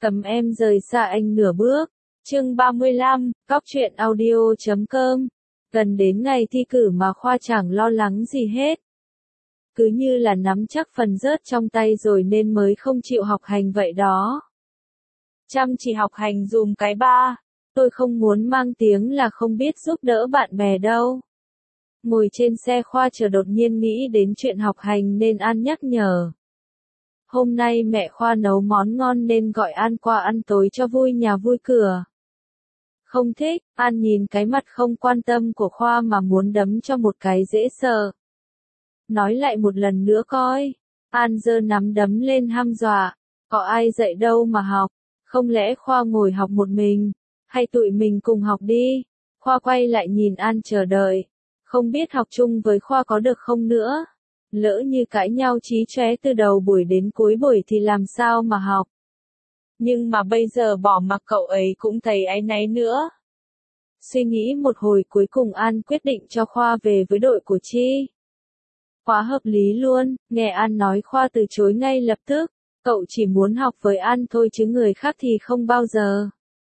Cấm em rời xa anh nửa bước. Chương 35, Cóc truyện audio.com. Gần đến ngày thi cử mà Khoa chẳng lo lắng gì hết. Cứ như là nắm chắc phần rớt trong tay rồi nên mới không chịu học hành vậy đó. Chăm chỉ học hành dùm cái ba. Tôi không muốn mang tiếng là không biết giúp đỡ bạn bè đâu. Ngồi trên xe Khoa chờ đột nhiên nghĩ đến chuyện học hành nên An nhắc nhở. Hôm nay mẹ Khoa nấu món ngon nên gọi An qua ăn tối cho vui nhà vui cửa. Không thích, An nhìn cái mặt không quan tâm của Khoa mà muốn đấm cho một cái dễ sợ. Nói lại một lần nữa coi. An giơ nắm đấm lên hăm dọa. Có ai dạy đâu mà học. Không lẽ Khoa ngồi học một mình. Hay tụi mình cùng học đi. Khoa quay lại nhìn An chờ đợi. Không biết học chung với Khoa có được không nữa. Lỡ như cãi nhau chí chóe từ đầu buổi đến cuối buổi thì làm sao mà học. Nhưng mà bây giờ bỏ mặc cậu ấy cũng thấy áy náy nữa. Suy nghĩ một hồi cuối cùng An quyết định cho Khoa về với đội của Chi. Quá hợp lý luôn, nghe An nói Khoa từ chối ngay lập tức. Cậu chỉ muốn học với An thôi chứ người khác thì không bao giờ.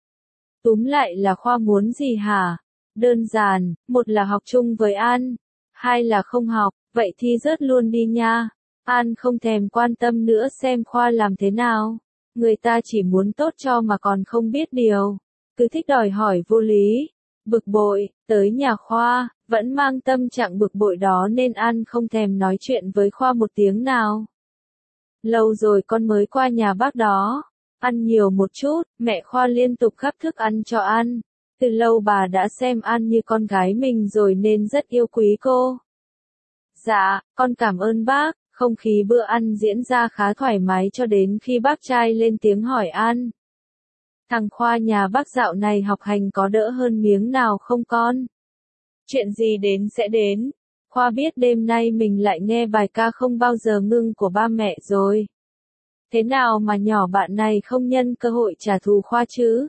Túm lại là Khoa muốn gì hả? Đơn giản, một là học chung với An, hai là không học, vậy thì rớt luôn đi nha. An không thèm quan tâm nữa xem Khoa làm thế nào. Người ta chỉ muốn tốt cho mà còn không biết điều. Cứ thích đòi hỏi vô lý. Bực bội, tới nhà Khoa, vẫn mang tâm trạng bực bội đó nên An không thèm nói chuyện với Khoa một tiếng nào. Lâu rồi con mới qua nhà bác đó. Ăn nhiều một chút, mẹ Khoa liên tục gắp thức ăn cho An. Từ lâu bà đã xem An như con gái mình rồi nên rất yêu quý cô. Dạ, con cảm ơn bác. Không khí bữa ăn diễn ra khá thoải mái cho đến khi bác trai lên tiếng hỏi An. Thằng Khoa nhà bác dạo này học hành có đỡ hơn miếng nào không con? Chuyện gì đến sẽ đến. Khoa biết đêm nay mình lại nghe bài ca không bao giờ ngưng của ba mẹ rồi. Thế nào mà nhỏ bạn này không nhân cơ hội trả thù Khoa chứ?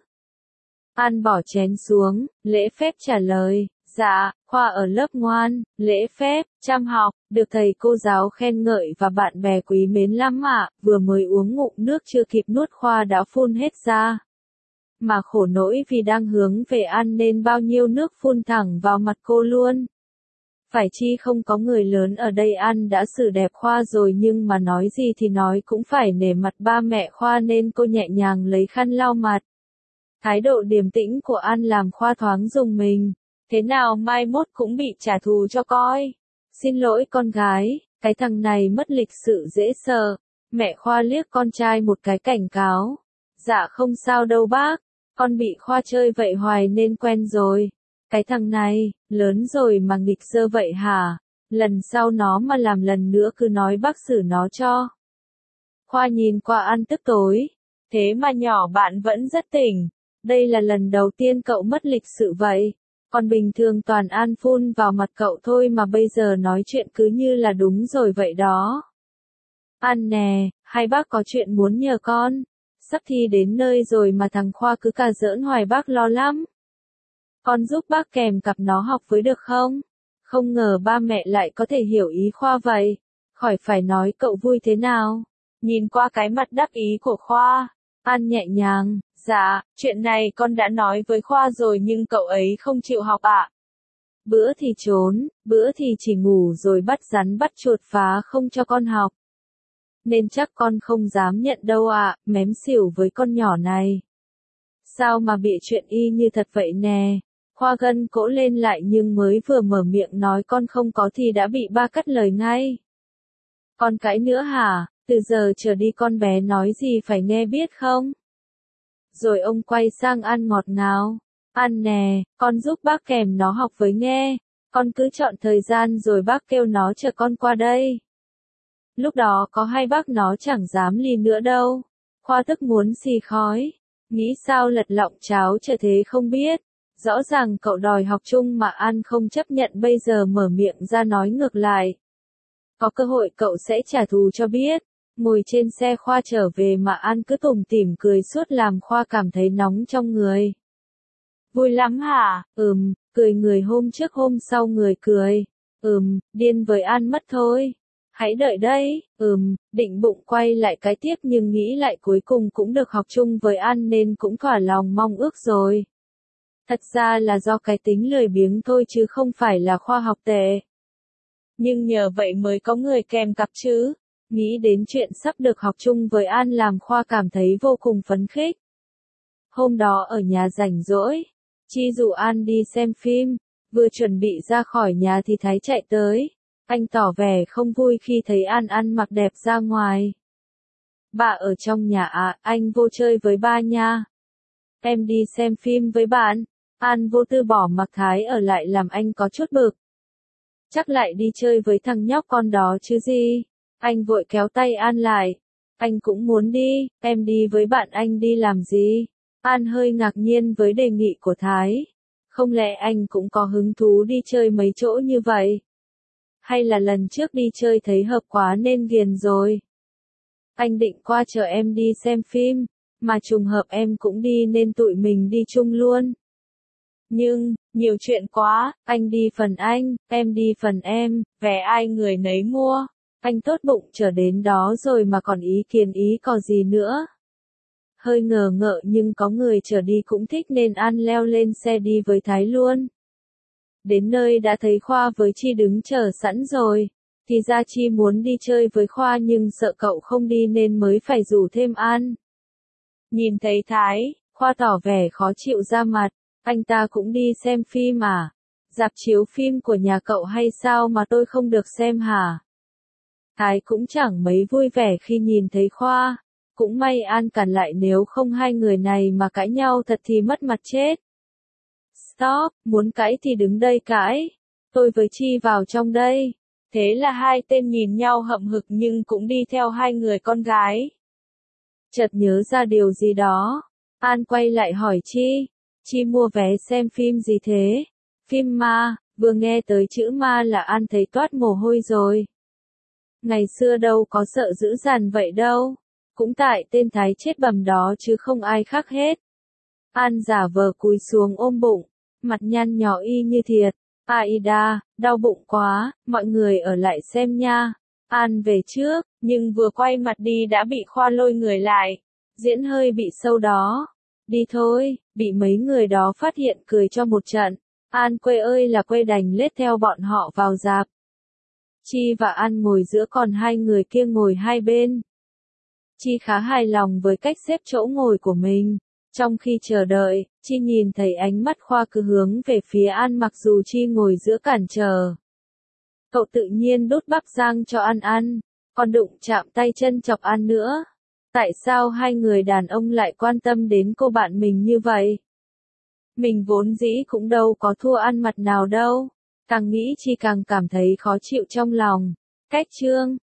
An bỏ chén xuống, lễ phép trả lời. Dạ, Khoa ở lớp ngoan, lễ phép, chăm học, được thầy cô giáo khen ngợi và bạn bè quý mến lắm ạ. Vừa mới uống ngụm nước chưa kịp nuốt Khoa đã phun hết ra. Mà khổ nỗi vì đang hướng về An nên bao nhiêu nước phun thẳng vào mặt cô luôn. Phải chi không có người lớn ở đây An đã xử đẹp Khoa rồi nhưng mà nói gì thì nói cũng phải nể mặt ba mẹ Khoa nên cô nhẹ nhàng lấy khăn lau mặt. Thái độ điềm tĩnh của An làm Khoa thoáng rùng mình. Thế nào mai mốt cũng bị trả thù cho coi. Xin lỗi con gái, cái thằng này mất lịch sự dễ sợ. Mẹ Khoa liếc con trai một cái cảnh cáo. Dạ không sao đâu bác, con bị Khoa chơi vậy hoài nên quen rồi. Cái thằng này, lớn rồi mà nghịch dơ vậy hả? Lần sau nó mà làm lần nữa cứ nói bác xử nó cho. Khoa nhìn qua An tức tối. Thế mà nhỏ bạn vẫn rất tỉnh. Đây là lần đầu tiên cậu mất lịch sự vậy. Còn bình thường toàn An phun vào mặt cậu thôi mà bây giờ nói chuyện cứ như là đúng rồi vậy đó. An nè, hai bác có chuyện muốn nhờ con. Sắp thi đến nơi rồi mà thằng Khoa cứ cà giỡn hoài bác lo lắm. Con giúp bác kèm cặp nó học với được không? Không ngờ ba mẹ lại có thể hiểu ý Khoa vậy. Khỏi phải nói cậu vui thế nào. Nhìn qua cái mặt đắc ý của Khoa, An nhẹ nhàng. Dạ, chuyện này con đã nói với Khoa rồi nhưng cậu ấy không chịu học ạ. Bữa thì trốn, bữa thì chỉ ngủ rồi bắt rắn bắt chuột phá không cho con học. Nên chắc con không dám nhận đâu ạ, mém xỉu với con nhỏ này. Sao mà bịa chuyện y như thật vậy nè. Khoa gân cổ lên lại nhưng mới vừa mở miệng nói con không có thì đã bị ba cắt lời ngay. Con cãi nữa hả? Từ giờ trở đi con bé nói gì phải nghe biết không? Rồi ông quay sang An ngọt ngào. An nè, con giúp bác kèm nó học với nghe. Con cứ chọn thời gian rồi bác kêu nó chờ con qua đây. Lúc đó có hai bác nó chẳng dám lì nữa đâu. Khoa tức muốn xì khói. Nghĩ sao lật lọng cháo trở thế không biết. Rõ ràng cậu đòi học chung mà An không chấp nhận bây giờ mở miệng ra nói ngược lại. Có cơ hội cậu sẽ trả thù cho biết. Ngồi trên xe Khoa trở về mà An cứ tủm tỉm cười suốt làm Khoa cảm thấy nóng trong người. Vui lắm hả? Cười người hôm trước hôm sau người cười. Điên với An mất thôi. Hãy đợi đấy, định bụng quay lại cái tiếp nhưng nghĩ lại cuối cùng cũng được học chung với An nên cũng thỏa lòng mong ước rồi. Thật ra là do cái tính lười biếng thôi chứ không phải là khoa học tệ. Nhưng nhờ vậy mới có người kèm cặp chứ. Nghĩ đến chuyện sắp được học chung với An làm Khoa cảm thấy vô cùng phấn khích. Hôm đó ở nhà rảnh rỗi, Chi rủ An đi xem phim, vừa chuẩn bị ra khỏi nhà thì Thái chạy tới. Anh tỏ vẻ không vui khi thấy An ăn mặc đẹp ra ngoài. Bà ở trong nhà à, anh vô chơi với ba nha. Em đi xem phim với bạn. An vô tư bỏ mặc Thái ở lại làm anh có chút bực. Chắc lại đi chơi với thằng nhóc con đó chứ gì. Anh vội kéo tay An lại. Anh cũng muốn đi, em đi với bạn anh đi làm gì? An hơi ngạc nhiên với đề nghị của Thái. Không lẽ anh cũng có hứng thú đi chơi mấy chỗ như vậy? Hay là lần trước đi chơi thấy hợp quá nên ghiền rồi? Anh định qua chờ em đi xem phim, mà trùng hợp em cũng đi nên tụi mình đi chung luôn. Nhưng, nhiều chuyện quá, anh đi phần anh, em đi phần em, vé ai người nấy mua. Anh tốt bụng trở đến đó rồi mà còn ý kiến ý có gì nữa. Hơi ngờ ngợ nhưng có người chở đi cũng thích nên An leo lên xe đi với Thái luôn. Đến nơi đã thấy Khoa với Chi đứng chờ sẵn rồi. Thì ra Chi muốn đi chơi với Khoa nhưng sợ cậu không đi nên mới phải rủ thêm An. Nhìn thấy Thái, Khoa tỏ vẻ khó chịu ra mặt. Anh ta cũng đi xem phim à? Rạp chiếu phim của nhà cậu hay sao mà tôi không được xem hả? Thái cũng chẳng mấy vui vẻ khi nhìn thấy Khoa. Cũng may An cản lại nếu không hai người này mà cãi nhau thật thì mất mặt chết. Stop, muốn cãi thì đứng đây cãi. Tôi với Chi vào trong đây. Thế là hai tên nhìn nhau hậm hực nhưng cũng đi theo hai người con gái. Chợt nhớ ra điều gì đó. An quay lại hỏi Chi. Chi mua vé xem phim gì thế? Phim ma, vừa nghe tới chữ ma là An thấy toát mồ hôi rồi. Ngày xưa đâu có sợ dữ dằn vậy đâu. Cũng tại tên Thái chết bầm đó chứ không ai khác hết. An giả vờ cúi xuống ôm bụng, mặt nhăn nhó y như thiệt. Aida, đau bụng quá, mọi người ở lại xem nha. An về trước, nhưng vừa quay mặt đi đã bị Khoa lôi người lại. Diễn hơi bị sâu đó. Đi thôi, bị mấy người đó phát hiện cười cho một trận. An quê ơi là quê đành lết theo bọn họ vào rạp. Chi và An ngồi giữa còn hai người kia ngồi hai bên. Chi khá hài lòng với cách xếp chỗ ngồi của mình. Trong khi chờ đợi, Chi nhìn thấy ánh mắt Khoa cứ hướng về phía An mặc dù Chi ngồi giữa cản trở. Cậu tự nhiên đút bắp rang cho An ăn, còn đụng chạm tay chân chọc An nữa. Tại sao hai người đàn ông lại quan tâm đến cô bạn mình như vậy? Mình vốn dĩ cũng đâu có thua An mặt nào đâu. Càng nghĩ Chi càng cảm thấy khó chịu trong lòng. Cách chương